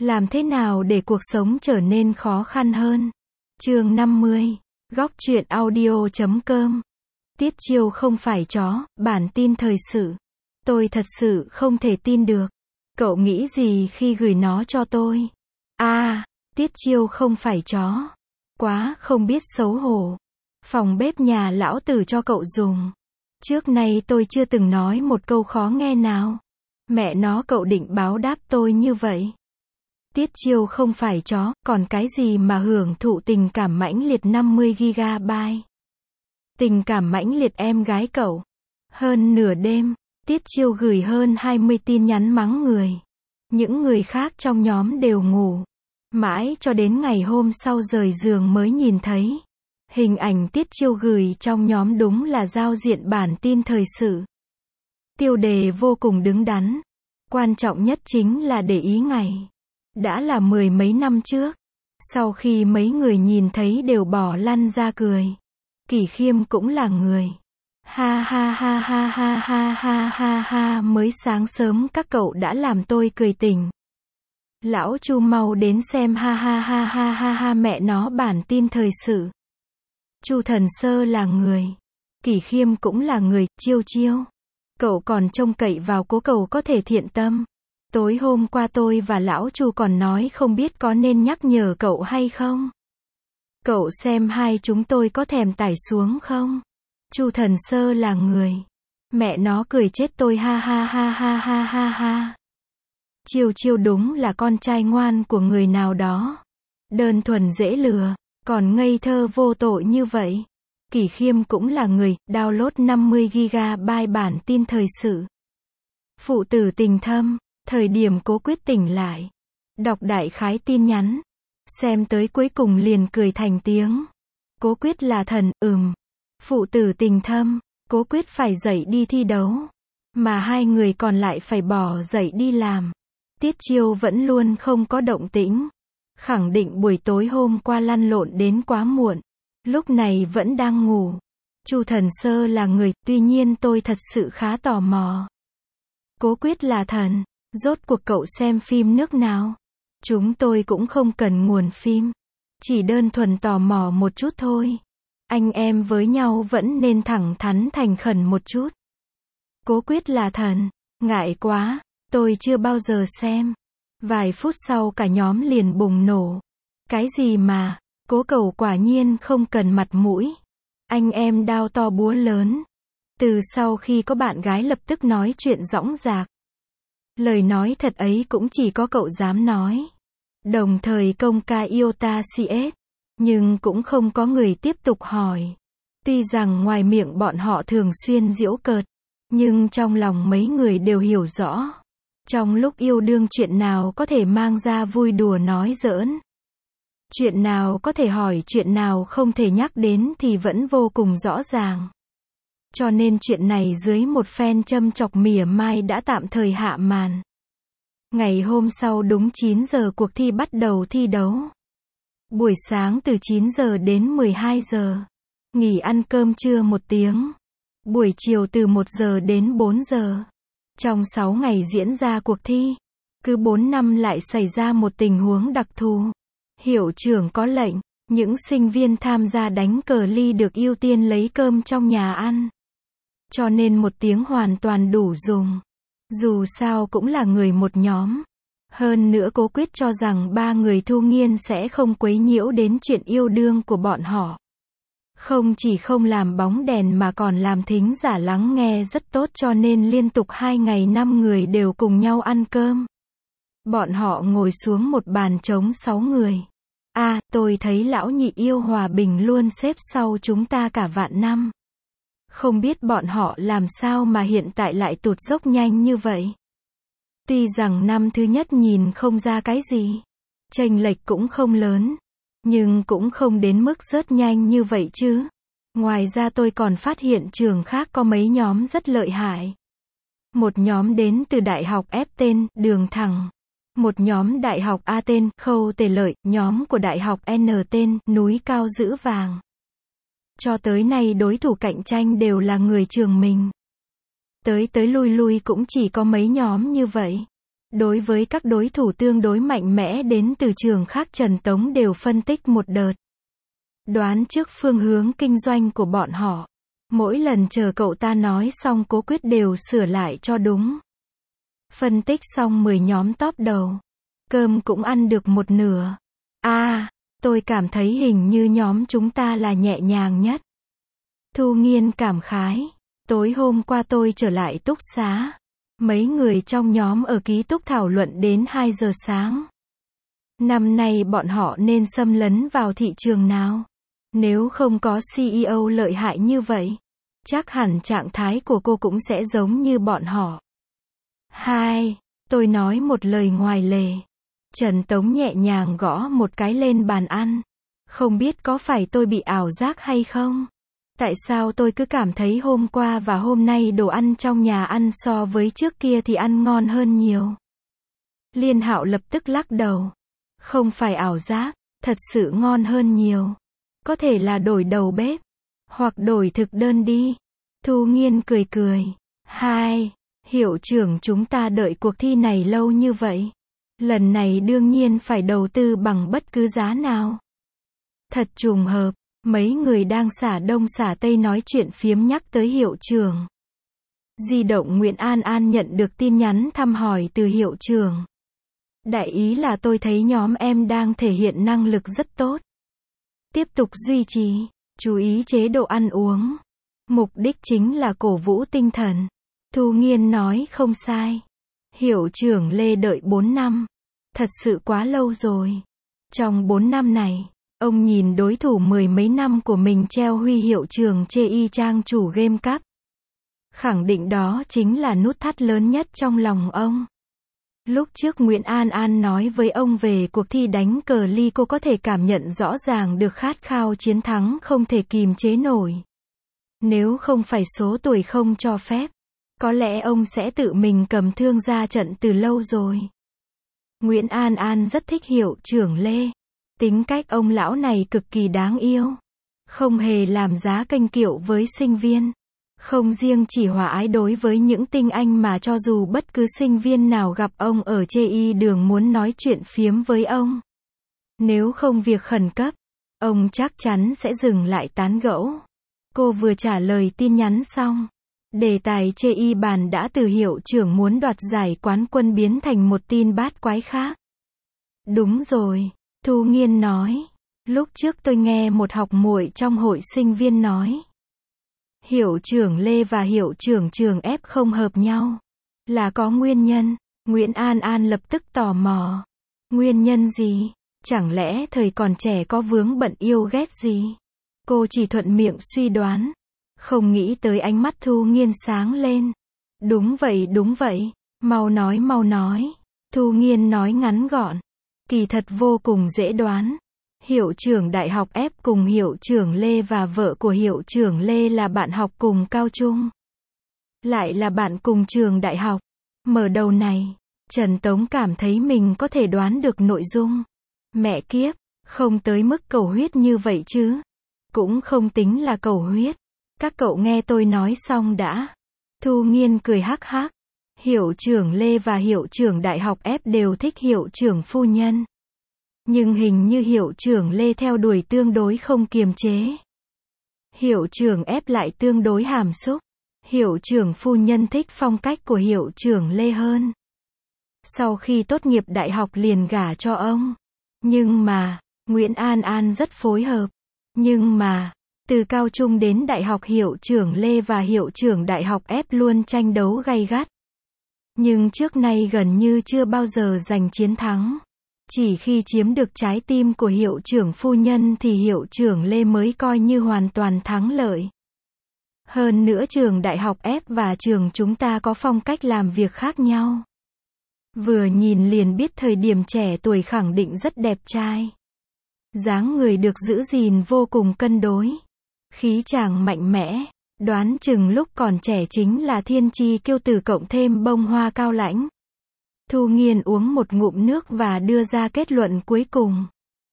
Làm thế nào để cuộc sống trở nên khó khăn hơn? Chương 50. Góc truyện audio.com. Tiết Chiêu không phải chó, bản tin thời sự. Tôi thật sự không thể tin được. Cậu nghĩ gì khi gửi nó cho tôi? Tiết Chiêu không phải chó. Quá không biết xấu hổ. Phòng bếp nhà lão tử cho cậu dùng. Trước nay tôi chưa từng nói một câu khó nghe nào. Mẹ nó, cậu định báo đáp tôi như vậy? Tiết Chiêu không phải chó, còn cái gì mà hưởng thụ tình cảm mãnh liệt 50 GB. Tình cảm mãnh liệt em gái cậu. Hơn nửa đêm, Tiết Chiêu gửi hơn 20 tin nhắn mắng người. Những người khác trong nhóm đều ngủ. Mãi cho đến ngày hôm sau rời giường mới nhìn thấy. Hình ảnh Tiết Chiêu gửi trong nhóm đúng là giao diện bản tin thời sự. Tiêu đề vô cùng đứng đắn. Quan trọng nhất chính là để ý ngày. Đã là mười mấy năm trước. Sau khi mấy người nhìn thấy đều bỏ lăn ra cười. Kỷ Khiêm cũng là người. Ha ha ha ha ha ha ha ha ha, mới sáng sớm các cậu đã làm tôi cười tỉnh. Lão Chu mau đến xem, ha ha ha ha ha ha, mẹ nó bản tin thời sự. Chu Thần Sơ là người. Kỷ Khiêm cũng là người. Chiêu Chiêu, cậu còn trông cậy vào cố cậu có thể thiện tâm. Tối hôm qua tôi và lão Chu còn nói không biết có nên nhắc nhở cậu hay không. Cậu xem hai chúng tôi có thèm tải xuống không? Chu Thần Sơ là người. Mẹ nó cười chết tôi, ha ha ha ha ha ha ha. Chiêu Chiêu đúng là con trai ngoan của người nào đó. Đơn thuần dễ lừa, còn ngây thơ vô tội như vậy. Kỷ Khiêm cũng là người. Download 50 GB bản tin thời sự. Phụ tử tình thâm. Thời điểm Cố Quyết tỉnh lại. Đọc đại khái tin nhắn. Xem tới cuối cùng liền cười thành tiếng. Cố Quyết là thần, Phụ tử tình thâm. Cố Quyết phải dậy đi thi đấu. Mà hai người còn lại phải bỏ dậy đi làm. Tiết Chiêu vẫn luôn không có động tĩnh. Khẳng định buổi tối hôm qua lăn lộn đến quá muộn. Lúc này vẫn đang ngủ. Chu Thần Sơ là người, tuy nhiên tôi thật sự khá tò mò. Cố Quyết là thần. Rốt cuộc cậu xem phim nước nào? Chúng tôi cũng không cần nguồn phim. Chỉ đơn thuần tò mò một chút thôi. Anh em với nhau vẫn nên thẳng thắn thành khẩn một chút. Cố Quyết là thần. Ngại quá, tôi chưa bao giờ xem. Vài phút sau cả nhóm liền bùng nổ. Cái gì mà, Cố cậu quả nhiên không cần mặt mũi. Anh em đao to búa lớn. Từ sau khi có bạn gái lập tức nói chuyện dõng dạc. Lời nói thật ấy cũng chỉ có cậu dám nói. Đồng thời công ca iota CS. Nhưng cũng không có người tiếp tục hỏi. Tuy rằng ngoài miệng bọn họ thường xuyên giễu cợt. Nhưng trong lòng mấy người đều hiểu rõ. Trong lúc yêu đương chuyện nào có thể mang ra vui đùa nói giỡn. Chuyện nào có thể hỏi, chuyện nào không thể nhắc đến thì vẫn vô cùng rõ ràng. Cho nên chuyện này dưới một phen châm chọc mỉa mai đã tạm thời hạ màn. Ngày hôm sau đúng 9 giờ cuộc thi bắt đầu thi đấu. Buổi sáng từ 9 giờ đến 12 giờ. Nghỉ ăn cơm trưa 1 tiếng. Buổi chiều từ 1 giờ đến 4 giờ. Trong 6 ngày diễn ra cuộc thi, cứ 4 năm lại xảy ra một tình huống đặc thù. Hiệu trưởng có lệnh, những sinh viên tham gia đánh cờ ly được ưu tiên lấy cơm trong nhà ăn. Cho nên 1 tiếng hoàn toàn đủ dùng. Dù sao cũng là người một nhóm. Hơn nữa Cố Quyết cho rằng 3 người Thu Nghiên sẽ không quấy nhiễu đến chuyện yêu đương của bọn họ. Không chỉ không làm bóng đèn mà còn làm thính giả lắng nghe rất tốt, cho nên liên tục 2 ngày 5 người đều cùng nhau ăn cơm. Bọn họ ngồi xuống một bàn trống 6 người. Tôi thấy lão nhị yêu hòa bình luôn xếp sau chúng ta cả vạn năm. Không biết bọn họ làm sao mà hiện tại lại tụt dốc nhanh như vậy. Tuy rằng năm thứ nhất nhìn không ra cái gì. Chênh lệch cũng không lớn. Nhưng cũng không đến mức rớt nhanh như vậy chứ. Ngoài ra tôi còn phát hiện trường khác có mấy nhóm rất lợi hại. Một nhóm đến từ Đại học F tên, Đường Thẳng. Một nhóm Đại học A tên, Khâu Tề Lợi. Nhóm của Đại học N tên, Núi Cao Giữ Vàng. Cho tới nay đối thủ cạnh tranh đều là người trường mình. Tới lui lui cũng chỉ có mấy nhóm như vậy. Đối với các đối thủ tương đối mạnh mẽ đến từ trường khác, Trần Tống đều phân tích một đợt. Đoán trước phương hướng kinh doanh của bọn họ. Mỗi lần chờ cậu ta nói xong Cố Quyết đều sửa lại cho đúng. Phân tích xong 10 nhóm top đầu. Cơm cũng ăn được một nửa. Tôi cảm thấy hình như nhóm chúng ta là nhẹ nhàng nhất. Thu Nghiên cảm khái. Tối hôm qua tôi trở lại túc xá. Mấy người trong nhóm ở ký túc thảo luận đến 2 giờ sáng. Năm nay bọn họ nên xâm lấn vào thị trường nào? Nếu không có CEO lợi hại như vậy, chắc hẳn trạng thái của cô cũng sẽ giống như bọn họ. Tôi nói một lời ngoài lề. Trần Tống nhẹ nhàng gõ một cái lên bàn ăn. Không biết có phải tôi bị ảo giác hay không? Tại sao tôi cứ cảm thấy hôm qua và hôm nay đồ ăn trong nhà ăn so với trước kia thì ăn ngon hơn nhiều? Liên Hạo lập tức lắc đầu. Không phải ảo giác, thật sự ngon hơn nhiều. Có thể là đổi đầu bếp, hoặc đổi thực đơn đi. Thu Nghiên cười cười. Hiệu trưởng chúng ta đợi cuộc thi này lâu như vậy. Lần này đương nhiên phải đầu tư bằng bất cứ giá nào. Thật trùng hợp, mấy người đang xả đông xả tây nói chuyện phiếm nhắc tới hiệu trưởng. Di động Nguyễn An An nhận được tin nhắn thăm hỏi từ hiệu trưởng. Đại ý là tôi thấy nhóm em đang thể hiện năng lực rất tốt. Tiếp tục duy trì, chú ý chế độ ăn uống. Mục đích chính là cổ vũ tinh thần. Thu Nghiên nói không sai. Hiệu trưởng Lê đợi 4 năm. Thật sự quá lâu rồi. Trong 4 năm này, ông nhìn đối thủ 10 mấy năm của mình treo huy hiệu trưởng chê y chang chủ Game Cup. Khẳng định đó chính là nút thắt lớn nhất trong lòng ông. Lúc trước Nguyễn An An nói với ông về cuộc thi đánh cờ ly, cô có thể cảm nhận rõ ràng được khát khao chiến thắng không thể kìm chế nổi. Nếu không phải số tuổi không cho phép, có lẽ ông sẽ tự mình cầm thương ra trận từ lâu rồi. Nguyễn An An rất thích hiệu trưởng Lê. Tính cách ông lão này cực kỳ đáng yêu. Không hề làm giá kênh kiệu với sinh viên. Không riêng chỉ hòa ái đối với những tinh anh mà cho dù bất cứ sinh viên nào gặp ông ở chê y đường muốn nói chuyện phiếm với ông. Nếu không việc khẩn cấp, ông chắc chắn sẽ dừng lại tán gẫu. Cô vừa trả lời tin nhắn xong. Đề tài chê y bàn đã từ hiệu trưởng muốn đoạt giải quán quân biến thành một tin bát quái khác. Đúng rồi, Thu Nghiên nói. Lúc trước tôi nghe một học muội trong hội sinh viên nói. Hiệu trưởng Lê và hiệu trưởng trường F không hợp nhau. Là có nguyên nhân. Nguyễn An An lập tức tò mò. Nguyên nhân gì? Chẳng lẽ thời còn trẻ có vướng bận yêu ghét gì? Cô chỉ thuận miệng suy đoán. Không nghĩ tới ánh mắt Thu Nghiên sáng lên. Đúng vậy, mau nói. Thu Nghiên nói ngắn gọn. Kỳ thật vô cùng dễ đoán. Hiệu trưởng đại học F cùng hiệu trưởng Lê và vợ của hiệu trưởng Lê là bạn học cùng cao trung. Lại là bạn cùng trường đại học. Mở đầu này, Trần Tống cảm thấy mình có thể đoán được nội dung. Mẹ kiếp, không tới mức cầu huyết như vậy chứ. Cũng không tính là cầu huyết. Các cậu nghe tôi nói xong đã. Thu Nghiên cười hắc hắc. Hiệu trưởng Lê và hiệu trưởng đại học F đều thích hiệu trưởng phu nhân. Nhưng hình như hiệu trưởng Lê theo đuổi tương đối không kiềm chế. Hiệu trưởng F lại tương đối hàm xúc. Hiệu trưởng phu nhân thích phong cách của hiệu trưởng Lê hơn. Sau khi tốt nghiệp đại học liền gả cho ông. Nhưng mà, Nguyễn An An rất phối hợp. Nhưng mà, từ cao trung đến đại học hiệu trưởng Lê và hiệu trưởng đại học F luôn tranh đấu gay gắt. Nhưng trước nay gần như chưa bao giờ giành chiến thắng. Chỉ khi chiếm được trái tim của hiệu trưởng phu nhân thì hiệu trưởng Lê mới coi như hoàn toàn thắng lợi. Hơn nữa trường đại học F và trường chúng ta có phong cách làm việc khác nhau. Vừa nhìn liền biết thời điểm trẻ tuổi khẳng định rất đẹp trai. Dáng người được giữ gìn vô cùng cân đối. Khí chàng mạnh mẽ, đoán chừng lúc còn trẻ chính là thiên chi kiêu tử cộng thêm bông hoa cao lãnh. Thu Nghiên uống một ngụm nước và đưa ra kết luận cuối cùng.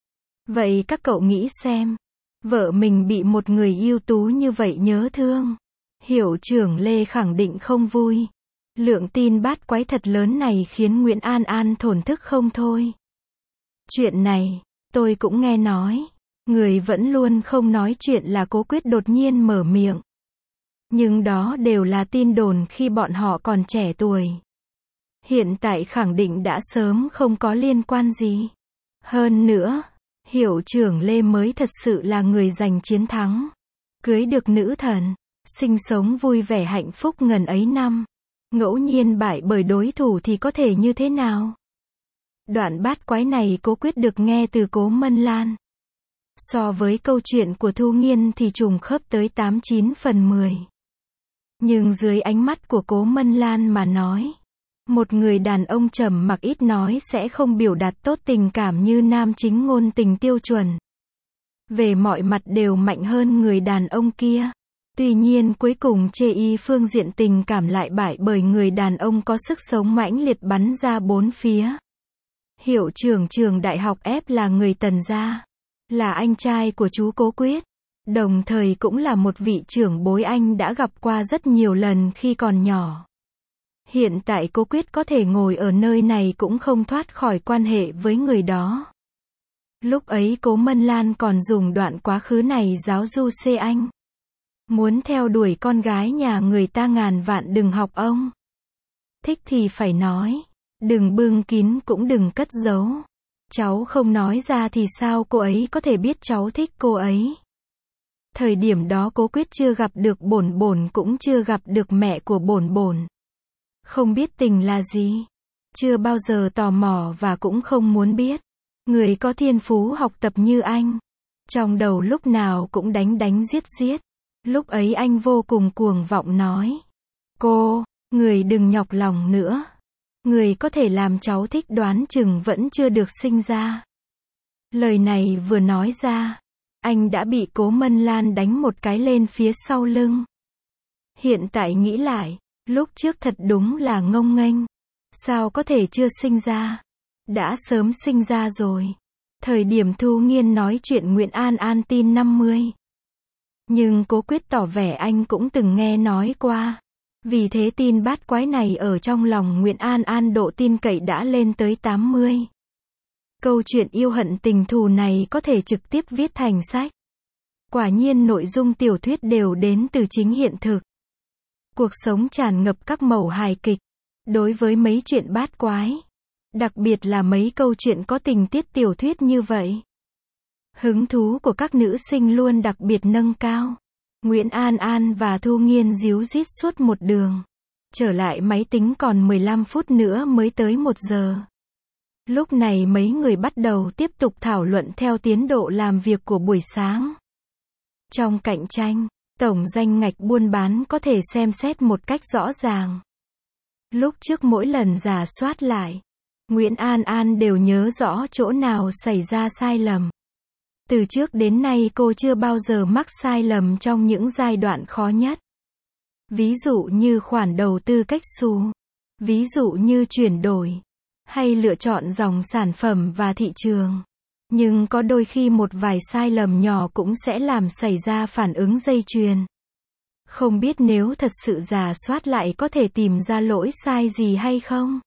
Vậy các cậu nghĩ xem, vợ mình bị một người ưu tú như vậy nhớ thương. Hiệu trưởng Lê khẳng định không vui. Lượng tin bát quái thật lớn này khiến Nguyễn An An thổn thức không thôi. Chuyện này, tôi cũng nghe nói. Người vẫn luôn không nói chuyện là Cố Quyết đột nhiên mở miệng. Nhưng đó đều là tin đồn khi bọn họ còn trẻ tuổi. Hiện tại khẳng định đã sớm không có liên quan gì. Hơn nữa, hiệu trưởng Lê mới thật sự là người giành chiến thắng. Cưới được nữ thần, sinh sống vui vẻ hạnh phúc ngần ấy năm. Ngẫu nhiên bại bởi đối thủ thì có thể như thế nào? Đoạn bát quái này Cố Quyết được nghe từ Cố Mân Lan. So với câu chuyện của Thu Nghiên thì trùng khớp tới 89 phần 10. Nhưng dưới ánh mắt của Cố Mân Lan mà nói, một người đàn ông trầm mặc ít nói sẽ không biểu đạt tốt tình cảm như nam chính ngôn tình tiêu chuẩn. Về mọi mặt đều mạnh hơn người đàn ông kia. Tuy nhiên cuối cùng chê y phương diện tình cảm lại bại bởi người đàn ông có sức sống mãnh liệt bắn ra bốn phía. Hiệu trưởng trường đại học F là người Tần gia, là anh trai của chú Cố Quyết, đồng thời cũng là một vị trưởng bối anh đã gặp qua rất nhiều lần khi còn nhỏ. Hiện tại Cố Quyết có thể ngồi ở nơi này cũng không thoát khỏi quan hệ với người đó. Lúc ấy Cố Mân Lan còn dùng đoạn quá khứ này giáo du xê anh. Muốn theo đuổi con gái nhà người ta ngàn vạn đừng học ông. Thích thì phải nói, đừng bưng kín cũng đừng cất giấu. Cháu không nói ra thì sao cô ấy có thể biết cháu thích cô ấy. Thời điểm đó Cố Quyết chưa gặp được Bổn Bổn cũng chưa gặp được mẹ của Bổn Bổn. Không biết tình là gì, chưa bao giờ tò mò và cũng không muốn biết. Người có thiên phú học tập như anh, trong đầu lúc nào cũng đánh đánh giết giết. Lúc ấy anh vô cùng cuồng vọng nói, cô, người đừng nhọc lòng nữa. Người có thể làm cháu thích đoán chừng vẫn chưa được sinh ra. Lời này vừa nói ra, anh đã bị Cố Mân Lan đánh một cái lên phía sau lưng. Hiện tại nghĩ lại, lúc trước thật đúng là ngông nghênh. Sao có thể chưa sinh ra? Đã sớm sinh ra rồi. Thời điểm Thu Nghiên nói chuyện Nguyễn An An tin 50. Nhưng Cố Quyết tỏ vẻ anh cũng từng nghe nói qua. Vì thế tin bát quái này ở trong lòng Nguyễn An An độ tin cậy đã lên tới 80. Câu chuyện yêu hận tình thù này có thể trực tiếp viết thành sách. Quả nhiên nội dung tiểu thuyết đều đến từ chính hiện thực. Cuộc sống tràn ngập các mẩu hài kịch. Đối với mấy chuyện bát quái, đặc biệt là mấy câu chuyện có tình tiết tiểu thuyết như vậy, hứng thú của các nữ sinh luôn đặc biệt nâng cao. Nguyễn An An và Thu Nghiên díu dít suốt một đường. Trở lại máy tính còn 15 phút nữa mới tới 1 giờ. Lúc này mấy người bắt đầu tiếp tục thảo luận theo tiến độ làm việc của buổi sáng. Trong cạnh tranh, tổng danh ngạch buôn bán có thể xem xét một cách rõ ràng. Lúc trước mỗi lần rà soát lại, Nguyễn An An đều nhớ rõ chỗ nào xảy ra sai lầm. Từ trước đến nay cô chưa bao giờ mắc sai lầm trong những giai đoạn khó nhất. Ví dụ như khoản đầu tư cách xu, ví dụ như chuyển đổi, hay lựa chọn dòng sản phẩm và thị trường. Nhưng có đôi khi một vài sai lầm nhỏ cũng sẽ làm xảy ra phản ứng dây chuyền. Không biết nếu thật sự rà soát lại có thể tìm ra lỗi sai gì hay không?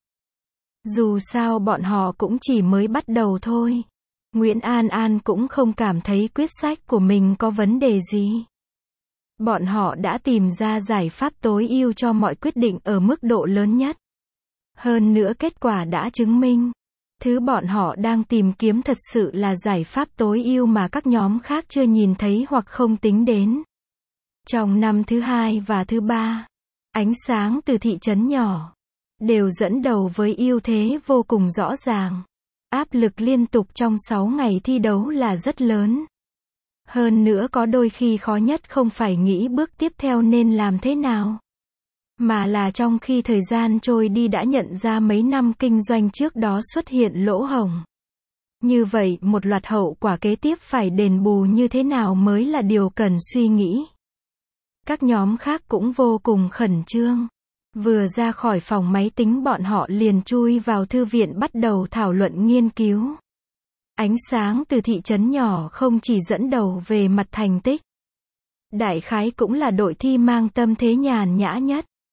Dù sao bọn họ cũng chỉ mới bắt đầu thôi. Nguyễn An An cũng không cảm thấy quyết sách của mình có vấn đề gì. Bọn họ đã tìm ra giải pháp tối ưu cho mọi quyết định ở mức độ lớn nhất. Hơn nữa kết quả đã chứng minh, thứ bọn họ đang tìm kiếm thật sự là giải pháp tối ưu mà các nhóm khác chưa nhìn thấy hoặc không tính đến. Trong năm thứ 2 và thứ 3, ánh sáng từ thị trấn nhỏ đều dẫn đầu với ưu thế vô cùng rõ ràng. Áp lực liên tục trong 6 ngày thi đấu là rất lớn. Hơn nữa có đôi khi khó nhất không phải nghĩ bước tiếp theo nên làm thế nào, mà là trong khi thời gian trôi đi đã nhận ra mấy năm kinh doanh trước đó xuất hiện lỗ hổng. Như vậy một loạt hậu quả kế tiếp phải đền bù như thế nào mới là điều cần suy nghĩ. Các nhóm khác cũng vô cùng khẩn trương. Vừa ra khỏi phòng máy tính bọn họ liền chui vào thư viện bắt đầu thảo luận nghiên cứu. Ánh sáng từ thị trấn nhỏ không chỉ dẫn đầu về mặt thành tích. Đại khái cũng là đội thi mang tâm thế nhàn nhã nhất.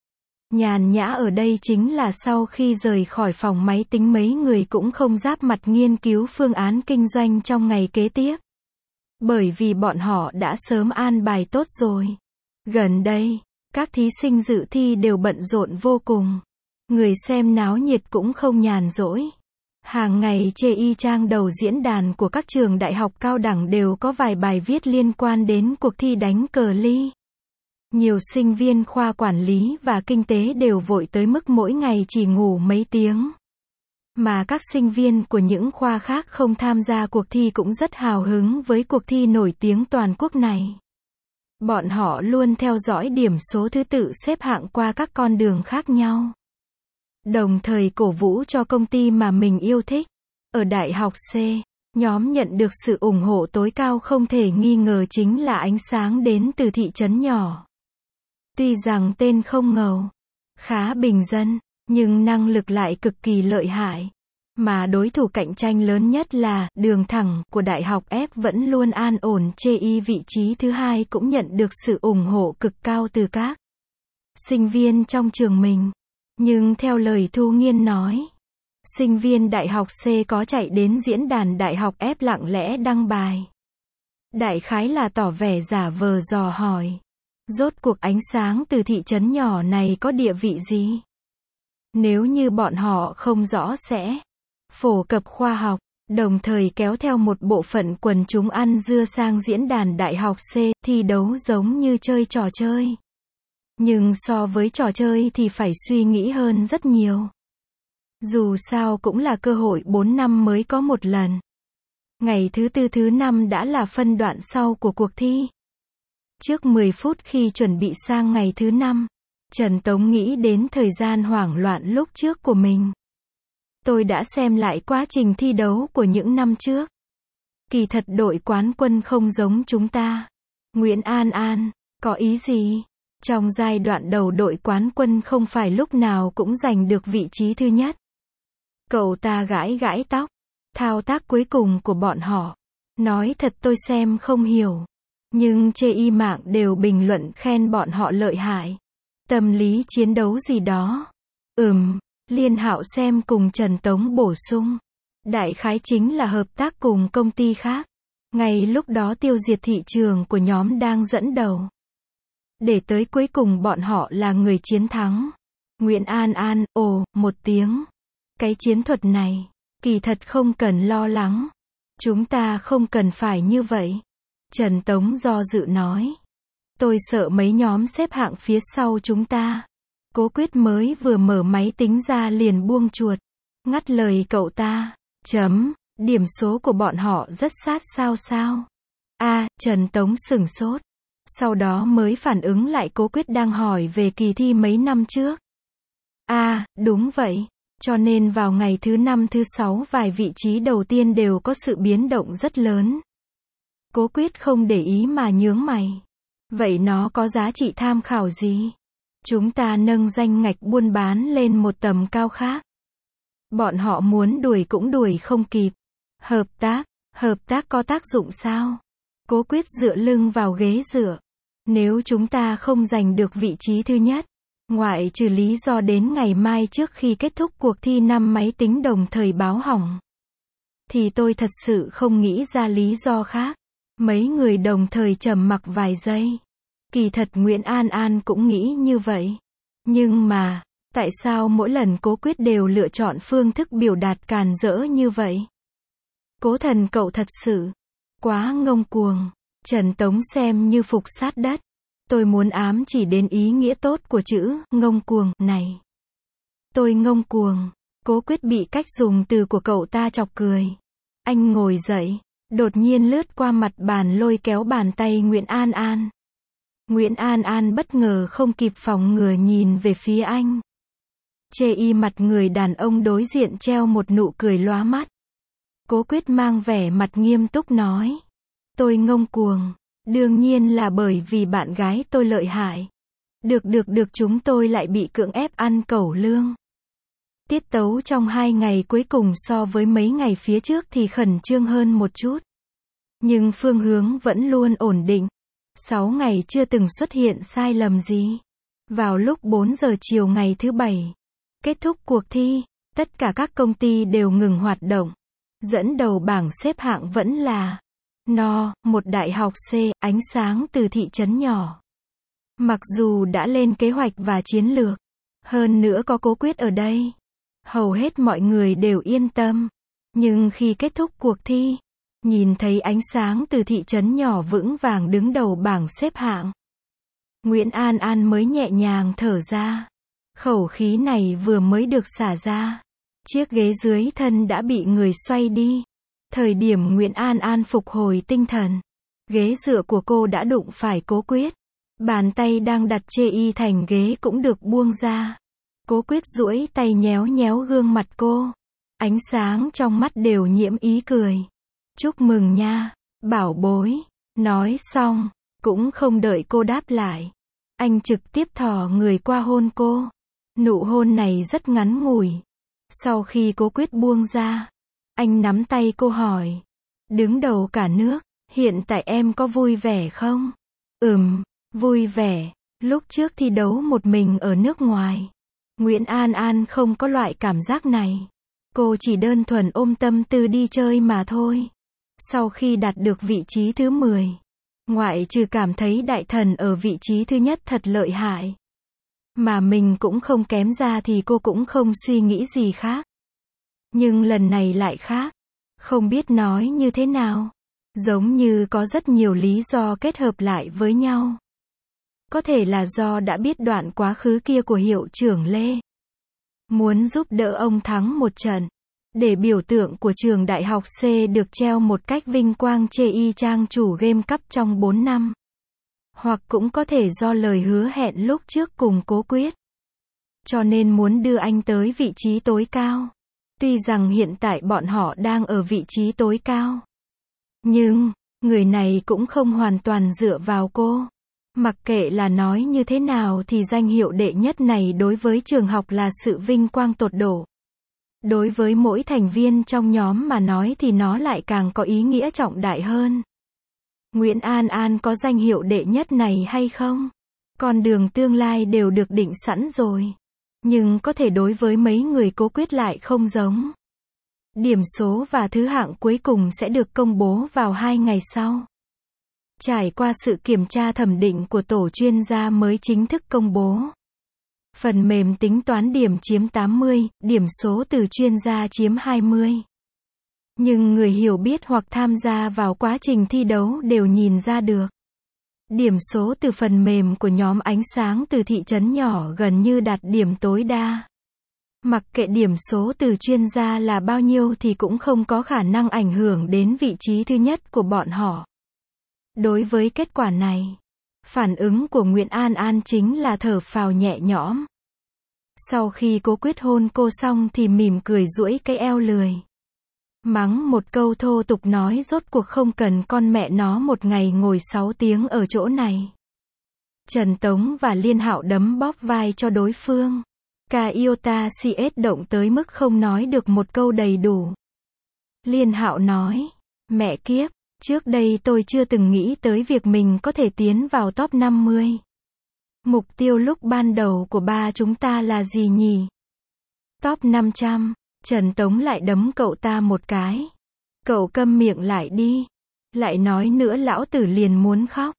Nhàn nhã ở đây chính là sau khi rời khỏi phòng máy tính mấy người cũng không giáp mặt nghiên cứu phương án kinh doanh trong ngày kế tiếp. Bởi vì bọn họ đã sớm an bài tốt rồi. Gần đây, các thí sinh dự thi đều bận rộn vô cùng. Người xem náo nhiệt cũng không nhàn rỗi. Hàng ngày trên y trang đầu diễn đàn của các trường đại học cao đẳng đều có vài bài viết liên quan đến cuộc thi đánh cờ ly. Nhiều sinh viên khoa quản lý và kinh tế đều vội tới mức mỗi ngày chỉ ngủ mấy tiếng. Mà các sinh viên của những khoa khác không tham gia cuộc thi cũng rất hào hứng với cuộc thi nổi tiếng toàn quốc này. Bọn họ luôn theo dõi điểm số thứ tự xếp hạng qua các con đường khác nhau. Đồng thời cổ vũ cho công ty mà mình yêu thích. Ở Đại học C, nhóm nhận được sự ủng hộ tối cao không thể nghi ngờ chính là Ánh Sáng đến từ thị trấn nhỏ. Tuy rằng tên không ngầu, khá bình dân, nhưng năng lực lại cực kỳ lợi hại. Mà đối thủ cạnh tranh lớn nhất là Đường Thẳng của Đại học F vẫn luôn an ổn chê vị trí thứ hai cũng nhận được sự ủng hộ cực cao từ các sinh viên trong trường mình. Nhưng theo lời Thu Nghiên nói, sinh viên Đại học C có chạy đến diễn đàn Đại học F lặng lẽ đăng bài. Đại khái là tỏ vẻ giả vờ dò hỏi. Rốt cuộc Ánh Sáng từ thị trấn nhỏ này có địa vị gì? Nếu như bọn họ không rõ sẽ phổ cập khoa học, đồng thời kéo theo một bộ phận quần chúng ăn dưa sang diễn đàn Đại học C, thi đấu giống như chơi trò chơi. Nhưng so với trò chơi thì phải suy nghĩ hơn rất nhiều. Dù sao cũng là cơ hội 4 năm mới có một lần. Ngày thứ tư thứ năm đã là phân đoạn sau của cuộc thi. Trước 10 phút khi chuẩn bị sang ngày thứ 5, Trần Tống nghĩ đến thời gian hoảng loạn lúc trước của mình. Tôi đã xem lại quá trình thi đấu của những năm trước. Kỳ thật đội quán quân không giống chúng ta. Nguyễn An An, có ý gì? Trong giai đoạn đầu đội quán quân không phải lúc nào cũng giành được vị trí thứ nhất. Cậu ta gãi gãi tóc. Thao tác cuối cùng của bọn họ. Nói thật tôi xem không hiểu. Nhưng chê mạng đều bình luận khen bọn họ lợi hại. Tâm lý chiến đấu gì đó. Liên Hạo xem cùng Trần Tống bổ sung. Đại khái chính là hợp tác cùng công ty khác. Ngay lúc đó tiêu diệt thị trường của nhóm đang dẫn đầu. Để tới cuối cùng bọn họ là người chiến thắng. Nguyễn An An, một tiếng. Cái chiến thuật này, kỳ thật không cần lo lắng. Chúng ta không cần phải như vậy. Trần Tống do dự nói. Tôi sợ mấy nhóm xếp hạng phía sau chúng ta. Cố Quyết mới vừa mở máy tính ra liền buông chuột. Ngắt lời cậu ta. Điểm số của bọn họ rất sát sao? Trần Tống sửng sốt. Sau đó mới phản ứng lại Cố Quyết đang hỏi về kỳ thi mấy năm trước. Đúng vậy. Cho nên vào ngày thứ 5 thứ 6 vài vị trí đầu tiên đều có sự biến động rất lớn. Cố Quyết không để ý mà nhướng mày. Vậy nó có giá trị tham khảo gì? Chúng ta nâng danh ngạch buôn bán lên một tầm cao khác. Bọn họ muốn đuổi cũng đuổi không kịp. Hợp tác có tác dụng sao? Cố Quyết dựa lưng vào ghế dựa. Nếu chúng ta không giành được vị trí thứ nhất, ngoại trừ lý do đến ngày mai trước khi kết thúc cuộc thi năm máy tính đồng thời báo hỏng, thì tôi thật sự không nghĩ ra lý do khác. Mấy người đồng thời trầm mặc vài giây. Kỳ thật Nguyễn An An cũng nghĩ như vậy. Nhưng mà, tại sao mỗi lần Cố Quyết đều lựa chọn phương thức biểu đạt càn rỡ như vậy? Cố Thần cậu thật sự quá ngông cuồng. Trần Tống xem như phục sát đất. Tôi muốn ám chỉ đến ý nghĩa tốt của chữ ngông cuồng này. Tôi ngông cuồng. Cố Quyết bị cách dùng từ của cậu ta chọc cười. Anh ngồi dậy, đột nhiên lướt qua mặt bàn lôi kéo bàn tay Nguyễn An An. Nguyễn An An bất ngờ không kịp phòng ngừa nhìn về phía anh. Chê mặt người đàn ông đối diện treo một nụ cười lóa mắt. Cố Quyết mang vẻ mặt nghiêm túc nói. Tôi ngông cuồng. Đương nhiên là bởi vì bạn gái tôi lợi hại. Được chúng tôi lại bị cưỡng ép ăn cẩu lương. Tiết tấu trong 2 ngày cuối cùng so với mấy ngày phía trước thì khẩn trương hơn một chút. Nhưng phương hướng vẫn luôn ổn định. 6 ngày chưa từng xuất hiện sai lầm gì. Vào lúc 4 giờ chiều ngày thứ Bảy, kết thúc cuộc thi, tất cả các công ty đều ngừng hoạt động. Dẫn đầu bảng xếp hạng vẫn là một đại học C, ánh sáng từ thị trấn nhỏ. Mặc dù đã lên kế hoạch và chiến lược, hơn nữa có Cố Quyết ở đây, hầu hết mọi người đều yên tâm. Nhưng khi kết thúc cuộc thi, nhìn thấy ánh sáng từ thị trấn nhỏ vững vàng đứng đầu bảng xếp hạng, Nguyễn An An mới nhẹ nhàng thở ra. Khẩu khí này vừa mới được xả ra, chiếc ghế dưới thân đã bị người xoay đi. Thời điểm Nguyễn An An phục hồi tinh thần, ghế dựa của cô đã đụng phải Cố Quyết. Bàn tay đang đặt chê y thành ghế cũng được buông ra. Cố Quyết duỗi tay nhéo nhéo gương mặt cô. Ánh sáng trong mắt đều nhiễm ý cười. Chúc mừng nha, bảo bối. Nói xong, cũng không đợi cô đáp lại, anh trực tiếp thò người qua hôn cô. Nụ hôn này rất ngắn ngủi. Sau khi Cố Quyết buông ra, anh nắm tay cô hỏi. Đứng đầu cả nước, hiện tại em có vui vẻ không? Vui vẻ. Lúc trước thi đấu một mình ở nước ngoài, Nguyễn An An không có loại cảm giác này. Cô chỉ đơn thuần ôm tâm tư đi chơi mà thôi. Sau khi đạt được vị trí thứ 10, ngoại trừ cảm thấy đại thần ở vị trí thứ nhất thật lợi hại, mà mình cũng không kém ra thì cô cũng không suy nghĩ gì khác. Nhưng lần này lại khác. Không biết nói như thế nào. Giống như có rất nhiều lý do kết hợp lại với nhau. Có thể là do đã biết đoạn quá khứ kia của hiệu trưởng Lê. Muốn giúp đỡ ông thắng một trận. Để biểu tượng của trường đại học C được treo một cách vinh quang chê y chang chủ Game Cup trong 4 năm. Hoặc cũng có thể do lời hứa hẹn lúc trước cùng Cố Quyết. Cho nên muốn đưa anh tới vị trí tối cao. Tuy rằng hiện tại bọn họ đang ở vị trí tối cao, nhưng người này cũng không hoàn toàn dựa vào cô. Mặc kệ là nói như thế nào thì danh hiệu đệ nhất này đối với trường học là sự vinh quang tột độ. Đối với mỗi thành viên trong nhóm mà nói thì nó lại càng có ý nghĩa trọng đại hơn. Nguyễn An An có danh hiệu đệ nhất này hay không? Con đường tương lai đều được định sẵn rồi. Nhưng có thể đối với mấy người Cố Quyết lại không giống. Điểm số và thứ hạng cuối cùng sẽ được công bố vào 2 ngày sau. Trải qua sự kiểm tra thẩm định của tổ chuyên gia mới chính thức công bố. Phần mềm tính toán điểm chiếm 80, điểm số từ chuyên gia chiếm 20. Nhưng người hiểu biết hoặc tham gia vào quá trình thi đấu đều nhìn ra được. Điểm số từ phần mềm của nhóm ánh sáng từ thị trấn nhỏ gần như đạt điểm tối đa. Mặc kệ điểm số từ chuyên gia là bao nhiêu thì cũng không có khả năng ảnh hưởng đến vị trí thứ nhất của bọn họ. Đối với kết quả này, phản ứng của Nguyễn An An chính là thở phào nhẹ nhõm. Sau khi Cố Quyết hôn cô xong thì mỉm cười duỗi cái eo lười. Mắng một câu thô tục nói rốt cuộc không cần con mẹ nó một ngày ngồi 6 tiếng ở chỗ này. Trần Tống và Liên Hạo đấm bóp vai cho đối phương. Iota CS động tới mức không nói được một câu đầy đủ. Liên Hạo nói, mẹ kiếp, trước đây tôi chưa từng nghĩ tới việc mình có thể tiến vào top 50. Mục tiêu lúc ban đầu của ba chúng ta là gì nhỉ? Top 500. Trần Tống lại đấm cậu ta một cái. Cậu câm miệng lại đi. Lại nói nữa lão tử liền muốn khóc.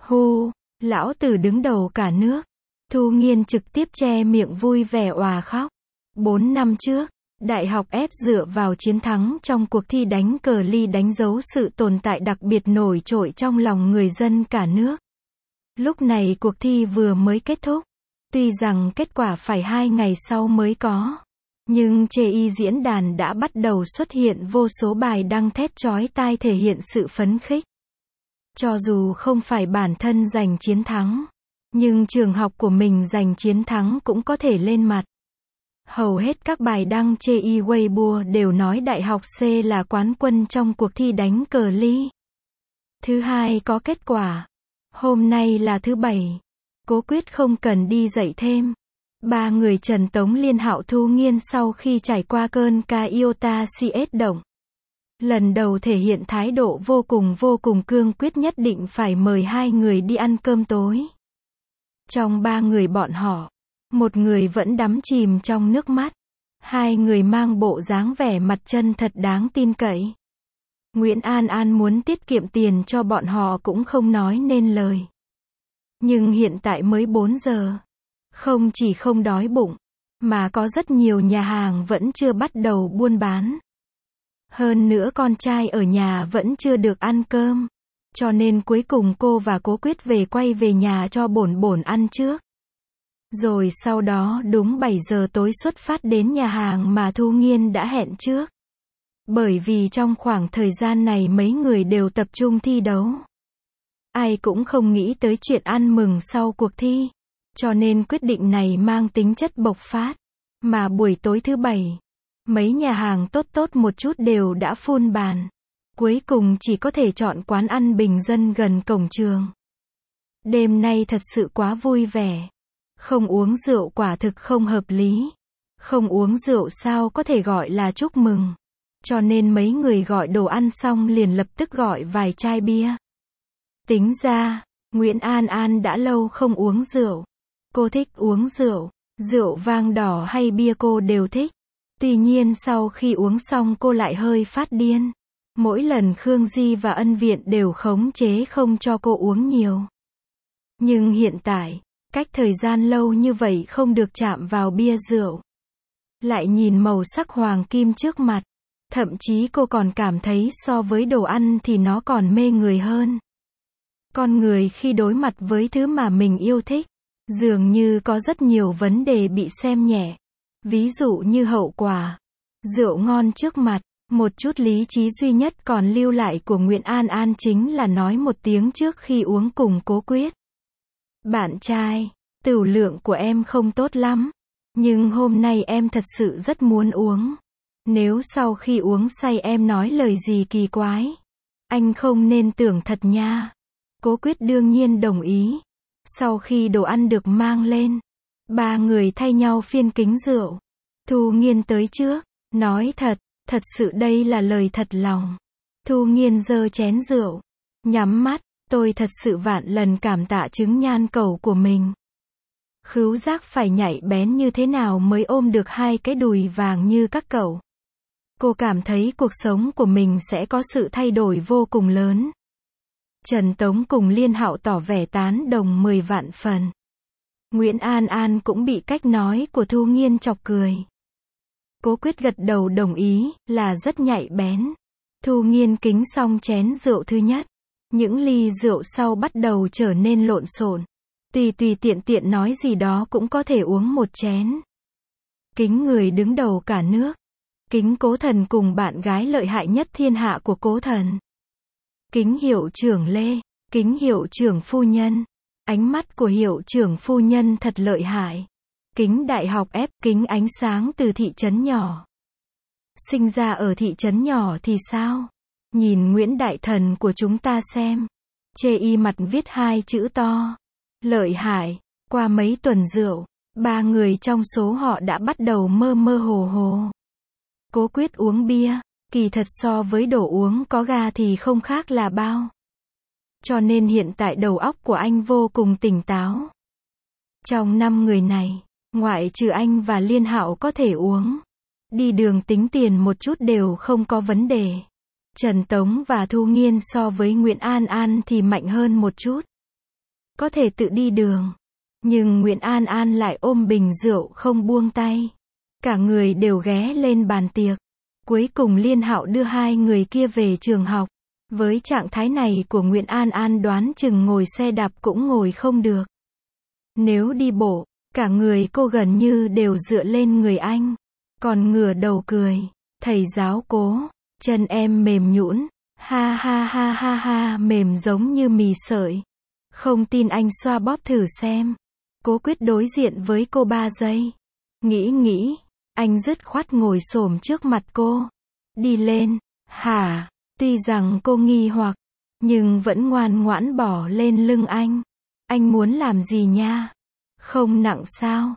Lão tử đứng đầu cả nước. Thu Nghiên trực tiếp che miệng vui vẻ òa khóc. 4 năm trước, Đại học F dựa vào chiến thắng trong cuộc thi đánh cờ ly đánh dấu sự tồn tại đặc biệt nổi trội trong lòng người dân cả nước. Lúc này cuộc thi vừa mới kết thúc. Tuy rằng kết quả phải 2 ngày sau mới có. Nhưng chê y diễn đàn đã bắt đầu xuất hiện vô số bài đăng thét chói tai thể hiện sự phấn khích. Cho dù không phải bản thân giành chiến thắng, nhưng trường học của mình giành chiến thắng cũng có thể lên mặt. Hầu hết các bài đăng chê y Weibo đều nói Đại học C là quán quân trong cuộc thi đánh cờ ly. Thứ hai có kết quả. Hôm nay là thứ Bảy. Cố Quyết không cần đi dạy thêm. Ba người Trần Tống Liên Hạo Thu Nghiên sau khi trải qua cơn Iota CS động, lần đầu thể hiện thái độ vô cùng cương quyết nhất định phải mời hai người đi ăn cơm tối. Trong ba người bọn họ, một người vẫn đắm chìm trong nước mắt. Hai người mang bộ dáng vẻ mặt chân thật đáng tin cậy. Nguyễn An An muốn tiết kiệm tiền cho bọn họ cũng không nói nên lời. Nhưng hiện tại mới 4 giờ. Không chỉ không đói bụng, mà có rất nhiều nhà hàng vẫn chưa bắt đầu buôn bán. Hơn nữa con trai ở nhà vẫn chưa được ăn cơm. Cho nên cuối cùng cô và Cố Quyết quay về nhà cho bổn bổn ăn trước. Rồi sau đó đúng 7 giờ tối xuất phát đến nhà hàng mà Thu Nghiên đã hẹn trước. Bởi vì trong khoảng thời gian này mấy người đều tập trung thi đấu. Ai cũng không nghĩ tới chuyện ăn mừng sau cuộc thi. Cho nên quyết định này mang tính chất bộc phát. Mà buổi tối thứ Bảy, mấy nhà hàng tốt tốt một chút đều đã full bàn. Cuối cùng chỉ có thể chọn quán ăn bình dân gần cổng trường. Đêm nay thật sự quá vui vẻ. Không uống rượu quả thực không hợp lý. Không uống rượu sao có thể gọi là chúc mừng. Cho nên mấy người gọi đồ ăn xong liền lập tức gọi vài chai bia. Tính ra, Nguyễn An An đã lâu không uống rượu. Cô thích uống rượu. Rượu vang đỏ hay bia cô đều thích. Tuy nhiên sau khi uống xong cô lại hơi phát điên. Mỗi lần Khương Di và Ân Viện đều khống chế không cho cô uống nhiều. Nhưng hiện tại, cách thời gian lâu như vậy không được chạm vào bia rượu. Lại nhìn màu sắc hoàng kim trước mặt. Thậm chí cô còn cảm thấy so với đồ ăn thì nó còn mê người hơn. Con người khi đối mặt với thứ mà mình yêu thích, dường như có rất nhiều vấn đề bị xem nhẹ. Ví dụ như hậu quả. Rượu ngon trước mặt. Một chút lý trí duy nhất còn lưu lại của Nguyễn An An chính là nói một tiếng trước khi uống cùng Cố Quyết. Bạn trai, tửu lượng của em không tốt lắm. Nhưng hôm nay em thật sự rất muốn uống. Nếu sau khi uống say em nói lời gì kỳ quái, anh không nên tưởng thật nha. Cố Quyết đương nhiên đồng ý. Sau khi đồ ăn được mang lên, ba người thay nhau phiên kính rượu. Thu Nghiên tới trước, nói thật sự đây là lời thật lòng. Thu Nghiên giơ chén rượu, nhắm mắt, tôi thật sự vạn lần cảm tạ trứng nhan cẩu của mình. Khứu giác phải nhạy bén như thế nào mới ôm được hai cái đùi vàng như các cậu. Cô cảm thấy cuộc sống của mình sẽ có sự thay đổi vô cùng lớn. Trần Tống cùng Liên Hạo tỏ vẻ tán đồng 10 vạn phần. Nguyễn An An cũng bị cách nói của Thu Nghiên chọc cười. Cố Quyết gật đầu đồng ý, là rất nhạy bén. Thu Nghiên kính xong chén rượu thứ nhất. Những ly rượu sau bắt đầu trở nên lộn xộn. Tùy tiện nói gì đó cũng có thể uống một chén. Kính người đứng đầu cả nước. Kính Cố Thần cùng bạn gái lợi hại nhất thiên hạ của Cố Thần. Kính hiệu trưởng Lê. Kính hiệu trưởng phu nhân. Ánh mắt của hiệu trưởng phu nhân thật lợi hại. Kính đại học F. Kính ánh sáng từ thị trấn nhỏ. Sinh ra ở thị trấn nhỏ thì sao? Nhìn Nguyễn Đại Thần của chúng ta xem. Chê y mặt viết hai chữ to. Lợi hại. Qua mấy tuần rượu, ba người trong số họ đã bắt đầu mơ mơ hồ hồ. Cố Quyết uống bia, kỳ thật so với đồ uống có ga thì không khác là bao. Cho nên hiện tại đầu óc của anh vô cùng tỉnh táo. Trong 5 người này, ngoại trừ anh và Liên Hạo có thể uống. Đi đường tính tiền một chút đều không có vấn đề. Trần Tống và Thu Nghiên so với Nguyễn An An thì mạnh hơn một chút. Có thể tự đi đường. Nhưng Nguyễn An An lại ôm bình rượu không buông tay. Cả người đều ghé lên bàn tiệc. Cuối cùng Liên Hạo đưa hai người kia về trường học. Với trạng thái này của Nguyễn An An đoán chừng ngồi xe đạp cũng ngồi không được. Nếu đi bộ, cả người cô gần như đều dựa lên người anh. Còn ngửa đầu cười. Thầy giáo Cố, chân em mềm nhũn, ha ha ha ha ha, mềm giống như mì sợi. Không tin anh xoa bóp thử xem. Cố Quyết đối diện với cô 3 giây. Nghĩ, anh dứt khoát ngồi xổm trước mặt cô. Đi lên, hả? Tuy rằng cô nghi hoặc, nhưng vẫn ngoan ngoãn bỏ lên lưng anh. Anh muốn làm gì nha? Không nặng sao?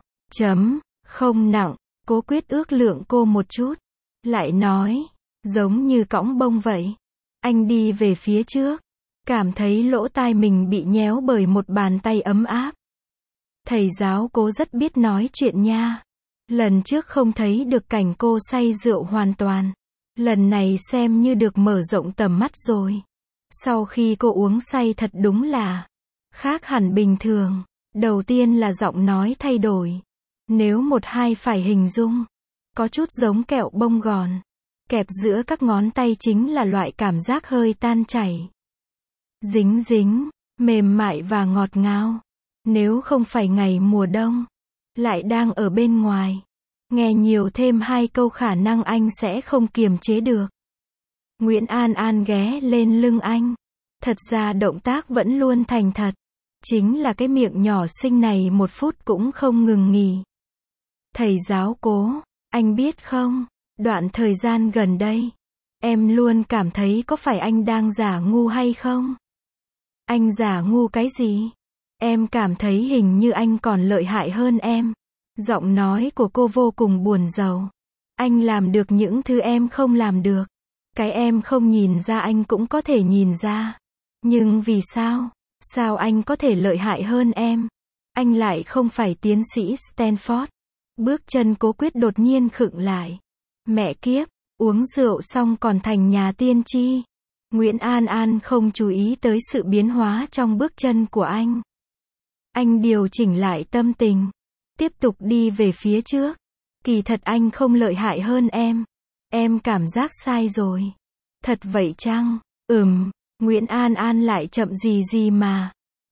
Không nặng. Cố Quyết ước lượng cô một chút. Lại nói, giống như cõng bông vậy. Anh đi về phía trước. Cảm thấy lỗ tai mình bị nhéo bởi một bàn tay ấm áp. Thầy giáo Cố rất biết nói chuyện nha. Lần trước không thấy được cảnh cô say rượu hoàn toàn. Lần này xem như được mở rộng tầm mắt rồi. Sau khi cô uống say thật đúng là khác hẳn bình thường. Đầu tiên là giọng nói thay đổi. Nếu một hai phải hình dung, có chút giống kẹo bông gòn. Kẹp giữa các ngón tay chính là loại cảm giác hơi tan chảy. Dính dính, mềm mại và ngọt ngào. Nếu không phải ngày mùa đông, lại đang ở bên ngoài, nghe nhiều thêm hai câu khả năng anh sẽ không kiềm chế được. Nguyễn An An ghé lên lưng anh. Thật ra động tác vẫn luôn thành thật. Chính là cái miệng nhỏ xinh này một phút cũng không ngừng nghỉ. Thầy giáo Cố, anh biết không, đoạn thời gian gần đây, em luôn cảm thấy có phải anh đang giả ngu hay không? Anh giả ngu cái gì? Em cảm thấy hình như anh còn lợi hại hơn em. Giọng nói của cô vô cùng buồn rầu. Anh làm được những thứ em không làm được. Cái em không nhìn ra anh cũng có thể nhìn ra. Nhưng vì sao? Sao anh có thể lợi hại hơn em? Anh lại không phải tiến sĩ Stanford. Bước chân Cố Quyết đột nhiên khựng lại. Mẹ kiếp, uống rượu xong còn thành nhà tiên tri. Nguyễn An An không chú ý tới sự biến hóa trong bước chân của anh. Anh điều chỉnh lại tâm tình, tiếp tục đi về phía trước. Kỳ thật anh không lợi hại hơn em. Em cảm giác sai rồi. Thật vậy chăng? Nguyễn An An lại chậm gì mà.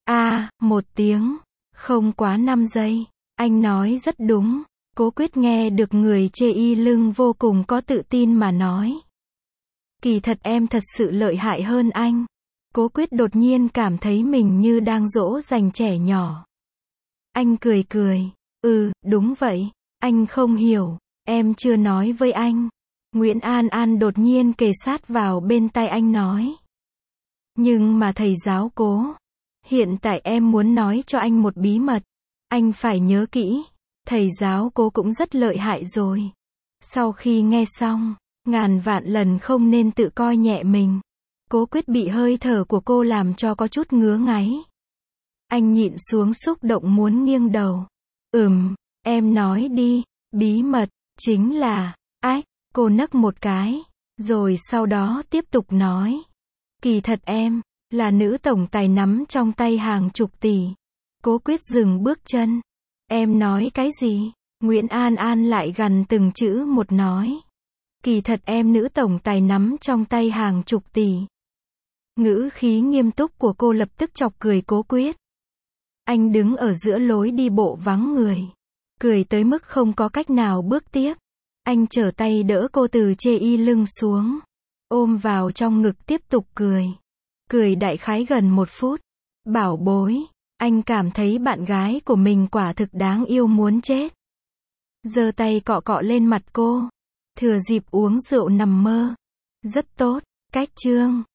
Một tiếng. Không quá 5 giây. Anh nói rất đúng. Cố Quyết nghe được người chê y lưng vô cùng có tự tin mà nói. Kỳ thật em thật sự lợi hại hơn anh. Cố Quyết đột nhiên cảm thấy mình như đang dỗ dành trẻ nhỏ. Anh cười cười. Đúng vậy. Anh không hiểu. Em chưa nói với anh. Nguyễn An An đột nhiên kề sát vào bên tai anh nói. Nhưng mà thầy giáo Cố, hiện tại em muốn nói cho anh một bí mật. Anh phải nhớ kỹ. Thầy giáo Cố cũng rất lợi hại rồi. Sau khi nghe xong, ngàn vạn lần không nên tự coi nhẹ mình. Cố Quyết bị hơi thở của cô làm cho có chút ngứa ngáy. Anh nhịn xuống xúc động muốn nghiêng đầu. Em nói đi. Bí mật, chính là, cô nấc một cái, rồi sau đó tiếp tục nói. Kỳ thật em, là nữ tổng tài nắm trong tay hàng chục tỷ. Cố Quyết dừng bước chân. Em nói cái gì? Nguyễn An An lại gằn từng chữ một nói. Kỳ thật em nữ tổng tài nắm trong tay hàng chục tỷ. Ngữ khí nghiêm túc của cô lập tức chọc cười Cố Quyết. Anh đứng ở giữa lối đi bộ vắng người. Cười tới mức không có cách nào bước tiếp. Anh trở tay đỡ cô từ chê y lưng xuống. Ôm vào trong ngực tiếp tục cười. Cười đại khái gần 1 phút. Bảo bối, anh cảm thấy bạn gái của mình quả thực đáng yêu muốn chết. Giơ tay cọ cọ lên mặt cô. Thừa dịp uống rượu nằm mơ. Rất tốt, cách chương.